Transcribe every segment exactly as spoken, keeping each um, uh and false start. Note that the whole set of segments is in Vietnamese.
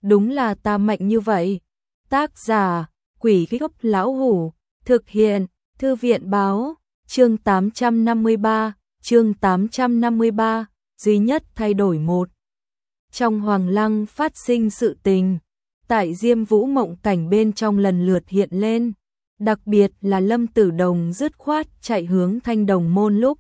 đúng là ta mạnh như vậy. Tác giả, Quỷ Gốc Lão Hủ, thực hiện, Thư viện Báo, chương tám trăm năm mươi ba, chương tám trăm năm mươi ba, duy nhất thay đổi một. Trong Hoàng Lăng phát sinh sự tình, tại Diêm Vũ mộng cảnh bên trong lần lượt hiện lên, đặc biệt là Lâm Tử Đồng dứt khoát chạy hướng Thanh Đồng môn lúc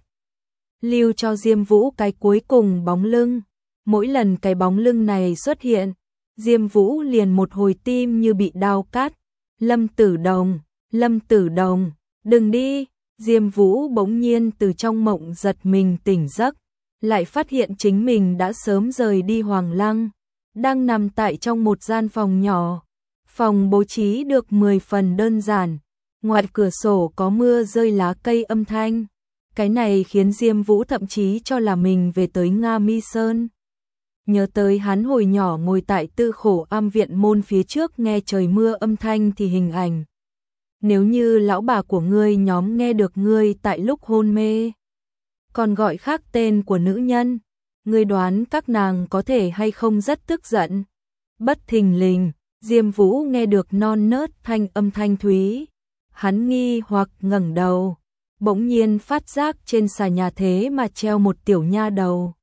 lưu cho Diêm Vũ cái cuối cùng bóng lưng. Mỗi lần cái bóng lưng này xuất hiện, Diêm Vũ liền một hồi tim như bị đao cắt. Lâm Tử Đồng, Lâm Tử Đồng, đừng đi. Diêm Vũ bỗng nhiên từ trong mộng giật mình tỉnh giấc, lại phát hiện chính mình đã sớm rời đi Hoàng Lăng, đang nằm tại trong một gian phòng nhỏ. Phòng bố trí được mười phần đơn giản, ngoài cửa sổ có mưa rơi lá cây âm thanh. Cái này khiến Diêm Vũ thậm chí cho là mình về tới Nga Mi Sơn. Nhớ tới hắn hồi nhỏ ngồi tại Tư Khổ Am viện môn phía trước nghe trời mưa âm thanh thì hình ảnh. Nếu như lão bà của ngươi nhóm nghe được ngươi tại lúc hôn mê, còn gọi khác tên của nữ nhân, ngươi đoán các nàng có thể hay không rất tức giận. Bất thình lình, Diêm Vũ nghe được non nớt thanh âm thanh thúy. Hắn nghi hoặc ngẩng đầu, bỗng nhiên phát giác trên xà nhà thế mà treo một tiểu nha đầu.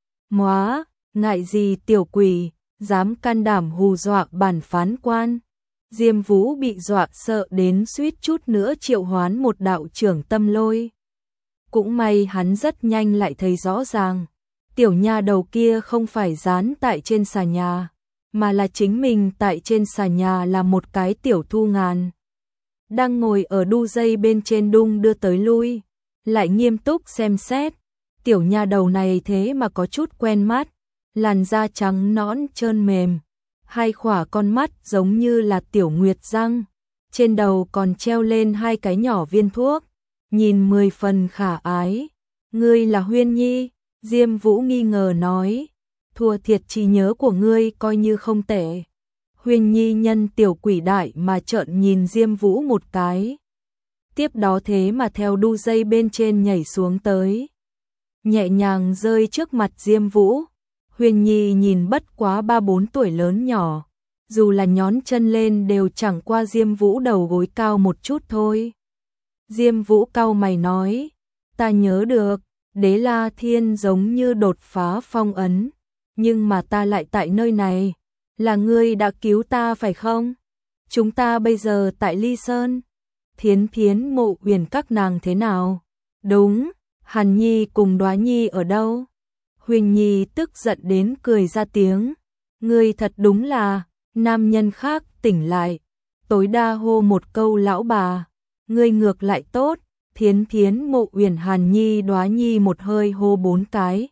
Móa, ngại gì tiểu quỷ, dám can đảm hù dọa bản phán quan. Diêm Vũ bị dọa sợ đến suýt chút nữa triệu hoán một đạo trưởng tâm lôi. Cũng may hắn rất nhanh lại thấy rõ ràng, tiểu nha đầu kia không phải dán tại trên xà nhà, mà là chính mình tại trên xà nhà là một cái tiểu Thu Ngàn. Đang ngồi ở đu dây bên trên đung đưa tới lui, lại nghiêm túc xem xét. Tiểu nha đầu này thế mà có chút quen mắt, làn da trắng nõn trơn mềm, hai khỏa con mắt giống như là tiểu nguyệt răng, trên đầu còn treo lên hai cái nhỏ viên thuốc, nhìn mười phần khả ái. Ngươi là Huyên Nhi? Diêm Vũ nghi ngờ nói, thua thiệt trí nhớ của ngươi coi như không tệ. Huyên Nhi nhân tiểu quỷ đại mà trợn nhìn Diêm Vũ một cái, tiếp đó thế mà theo đu dây bên trên nhảy xuống tới, nhẹ nhàng rơi trước mặt Diêm Vũ. Huyên Nhi nhìn bất quá ba bốn tuổi lớn nhỏ, dù là nhón chân lên đều chẳng qua Diêm Vũ đầu gối cao một chút thôi. Diêm Vũ cau mày nói, ta nhớ được, Đế La Thiên giống như đột phá phong ấn, nhưng mà ta lại tại nơi này, là ngươi đã cứu ta phải không? Chúng ta bây giờ tại Ly Sơn. Thiến Thiến Mộ Uyển các nàng thế nào? Đúng, Hàn Nhi cùng Đoá Nhi ở đâu? Huyên Nhi tức giận đến cười ra tiếng, ngươi thật đúng là, nam nhân khác tỉnh lại, tối đa hô một câu lão bà, ngươi ngược lại tốt. Thiến Thiến Mộ Uyển Hàn Nhi Đoá Nhi một hơi hô bốn cái.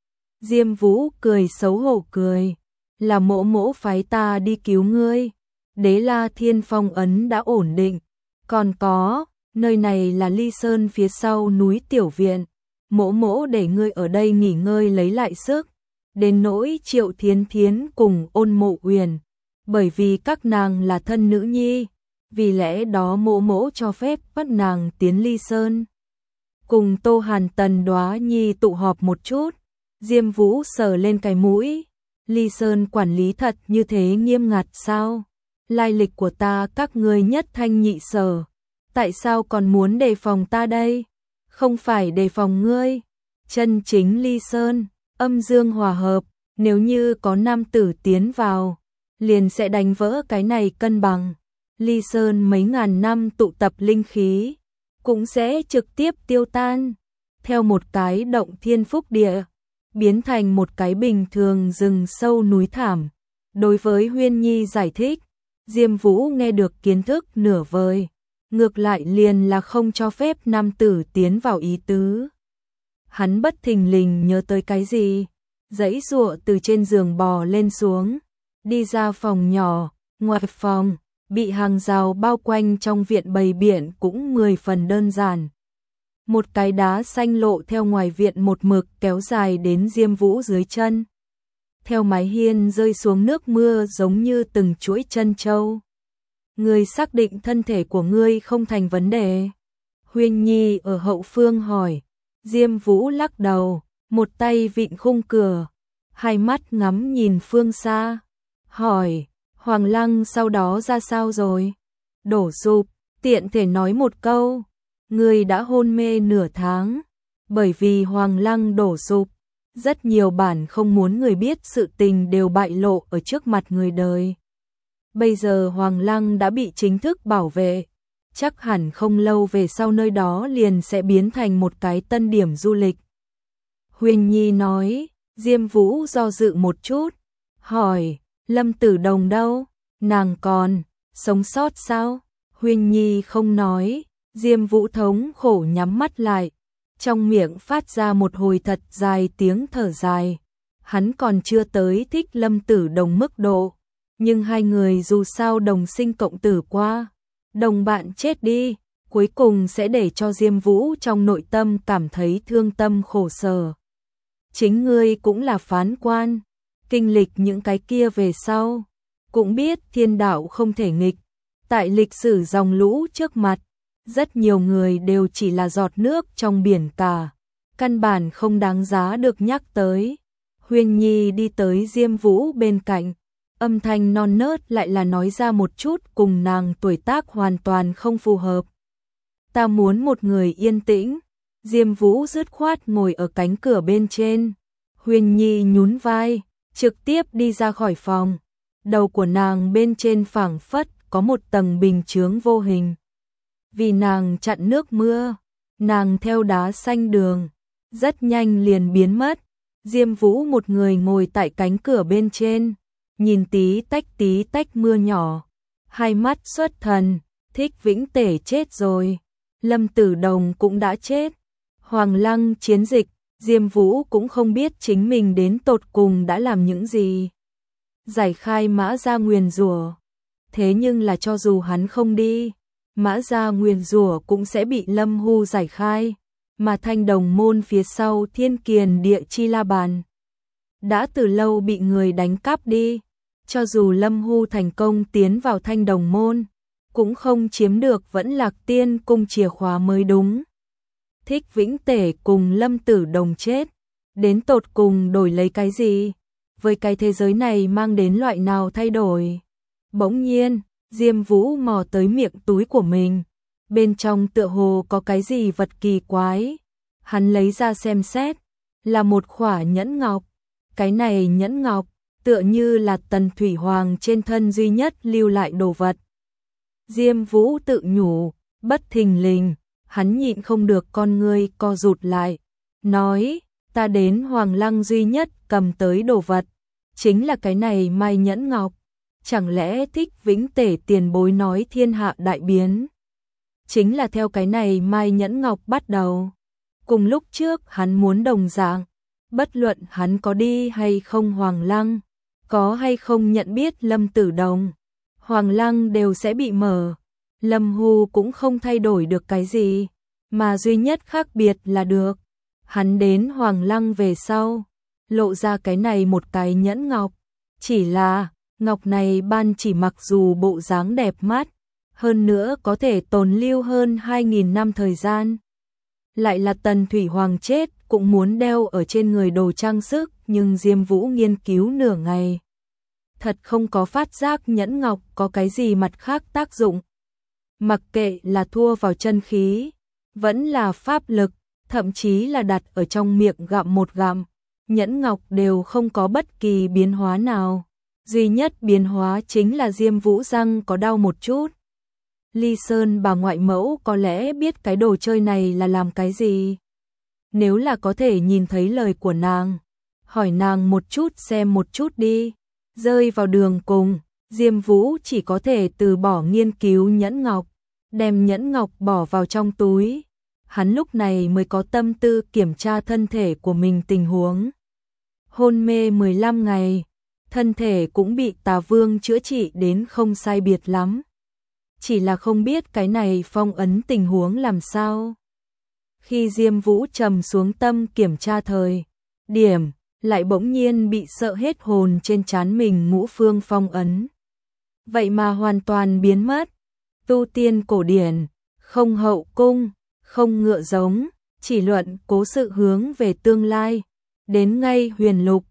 Diêm Vũ cười xấu hổ cười, là mỗ mỗ phái ta đi cứu ngươi, Đế La Thiên phong ấn đã ổn định, còn có, nơi này là Ly Sơn phía sau núi Tiểu Viện, mỗ mỗ để ngươi ở đây nghỉ ngơi lấy lại sức. Đến nỗi Triệu Thiến Thiến cùng Ôn Mộ Uyển, bởi vì các nàng là thân nữ nhi, vì lẽ đó mỗ mỗ cho phép bắt nàng tiến Ly Sơn, cùng Tô Hàn Tần Đoá Nhi tụ họp một chút. Diêm Vũ sờ lên cái mũi, Ly Sơn quản lý thật như thế nghiêm ngặt sao? Lai lịch của ta các ngươi nhất thanh nhị sở, tại sao còn muốn đề phòng ta đây? Không phải đề phòng ngươi, chân chính Ly Sơn, âm dương hòa hợp, nếu như có nam tử tiến vào, liền sẽ đánh vỡ cái này cân bằng. Ly Sơn mấy ngàn năm tụ tập linh khí, cũng sẽ trực tiếp tiêu tan, theo một cái động thiên phúc địa, biến thành một cái bình thường rừng sâu núi thảm. Đối với Huyên Nhi giải thích, Diêm Vũ nghe được kiến thức nửa vời, ngược lại liền là không cho phép nam tử tiến vào ý tứ. Hắn bất thình lình nhớ tới cái gì, giãy giụa từ trên giường bò lên xuống, đi ra phòng nhỏ. Ngoài phòng, bị hàng rào bao quanh trong viện bày biện cũng mười phần đơn giản. Một cái đá xanh lộ theo ngoài viện một mực kéo dài đến Diêm Vũ dưới chân. Theo mái hiên rơi xuống nước mưa giống như từng chuỗi chân châu. Ngươi xác định thân thể của ngươi không thành vấn đề? Huyên Nhi ở hậu phương hỏi. Diêm Vũ lắc đầu, một tay vịn khung cửa, hai mắt ngắm nhìn phương xa. hỏi, Hoàng Lăng sau đó ra sao rồi? Đổ sụp, tiện thể nói một câu, người đã hôn mê nửa tháng, bởi vì Hoàng Lăng đổ sụp. Rất nhiều bản không muốn người biết sự tình đều bại lộ ở trước mặt người đời. Bây giờ Hoàng Lăng đã bị chính thức bảo vệ, chắc hẳn không lâu về sau nơi đó liền sẽ biến thành một cái tân điểm du lịch. Huyền Nhi nói, Diêm Vũ do dự một chút, hỏi, Lâm Tử Đồng đâu? Nàng còn sống sót sao? Huyền Nhi không nói, Diêm Vũ thống khổ nhắm mắt lại, trong miệng phát ra một hồi thật dài tiếng thở dài. Hắn còn chưa tới thích Lâm Tử Đồng mức độ, nhưng hai người dù sao đồng sinh cộng tử qua, đồng bạn chết đi, cuối cùng sẽ để cho Diêm Vũ trong nội tâm cảm thấy thương tâm khổ sở. Chính ngươi cũng là phán quan, kinh lịch những cái kia về sau, cũng biết thiên đạo không thể nghịch. Tại lịch sử dòng lũ trước mặt, rất nhiều người đều chỉ là giọt nước trong biển cả, căn bản không đáng giá được nhắc tới. Huyền Nhi đi tới Diêm Vũ bên cạnh, âm thanh non nớt lại là nói ra một chút cùng nàng tuổi tác hoàn toàn không phù hợp. Ta muốn một người yên tĩnh. Diêm Vũ dứt khoát ngồi ở cánh cửa bên trên. Huyền Nhi nhún vai, trực tiếp đi ra khỏi phòng. Đầu của nàng bên trên phảng phất có một tầng bình chướng vô hình. Vì nàng chặn nước mưa, nàng theo đá xanh đường, rất nhanh liền biến mất. Diêm Vũ một người ngồi tại cánh cửa bên trên, nhìn tí tách tí tách mưa nhỏ, hai mắt xuất thần. Thích Vĩnh Tể chết rồi, Lâm Tử Đồng cũng đã chết. Hoàng Lăng chiến dịch, Diêm Vũ cũng không biết chính mình đến tột cùng đã làm những gì. Giải khai Mã Gia nguyền rủa, thế nhưng là cho dù hắn không đi, Mã Gia nguyền rủa cũng sẽ bị Lâm Hu giải khai, mà Thanh Đồng môn phía sau Thiên Kiền Địa Chi La Bàn đã từ lâu bị người đánh cắp đi, cho dù Lâm Hu thành công tiến vào Thanh Đồng môn, cũng không chiếm được Vẫn Lạc Tiên cung chìa khóa mới đúng. Thích Vĩnh Tể cùng Lâm Tử Đồng chết, đến tột cùng đổi lấy cái gì? Với cái thế giới này mang đến loại nào thay đổi? Bỗng nhiên, Diêm Vũ mò tới miệng túi của mình, bên trong tựa hồ có cái gì vật kỳ quái. Hắn lấy ra xem xét, là một khỏa nhẫn ngọc. Cái này nhẫn ngọc, tựa như là Tần Thủy Hoàng trên thân duy nhất lưu lại đồ vật. Diêm Vũ tự nhủ, bất thình lình, hắn nhịn không được con ngươi co rụt lại, nói, ta đến Hoàng Lăng duy nhất cầm tới đồ vật, chính là cái này mai nhẫn ngọc. Chẳng lẽ Thích Vĩnh Tể tiền bối nói thiên hạ đại biến, chính là theo cái này mai nhẫn ngọc bắt đầu? Cùng lúc trước hắn muốn đồng dạng, bất luận hắn có đi hay không Hoàng Lăng, có hay không nhận biết Lâm Tử Đồng, Hoàng Lăng đều sẽ bị mở. Lâm Hu cũng không thay đổi được cái gì, mà duy nhất khác biệt là được, hắn đến Hoàng Lăng về sau, lộ ra cái này một cái nhẫn ngọc. Chỉ là, ngọc này ban chỉ mặc dù bộ dáng đẹp mắt, hơn nữa có thể tồn lưu hơn hai nghìn năm thời gian. Lại là Tần Thủy Hoàng chết cũng muốn đeo ở trên người đồ trang sức, nhưng Diêm Vũ nghiên cứu nửa ngày, thật không có phát giác nhẫn ngọc có cái gì mặt khác tác dụng. Mặc kệ là thua vào chân khí, vẫn là pháp lực, thậm chí là đặt ở trong miệng gặm một gặm, nhẫn ngọc đều không có bất kỳ biến hóa nào. Duy nhất biến hóa chính là Diêm Vũ răng có đau một chút. Ly Sơn bà ngoại mẫu có lẽ biết cái đồ chơi này là làm cái gì. Nếu là có thể nhìn thấy lời của nàng, hỏi nàng một chút xem một chút đi. Rơi vào đường cùng, Diêm Vũ chỉ có thể từ bỏ nghiên cứu nhẫn ngọc, đem nhẫn ngọc bỏ vào trong túi. Hắn lúc này mới có tâm tư kiểm tra thân thể của mình tình huống. Hôn mê mười lăm ngày, thân thể cũng bị Tà Vương chữa trị đến không sai biệt lắm. Chỉ là không biết cái này phong ấn tình huống làm sao. Khi Diêm Vũ trầm xuống tâm kiểm tra thời điểm, lại bỗng nhiên bị sợ hết hồn trên trán mình ngũ phương phong ấn. Vậy mà hoàn toàn biến mất. Tu tiên cổ điển, không hậu cung, không ngựa giống, chỉ luận cố sự hướng về tương lai. Đến ngay huyền lục,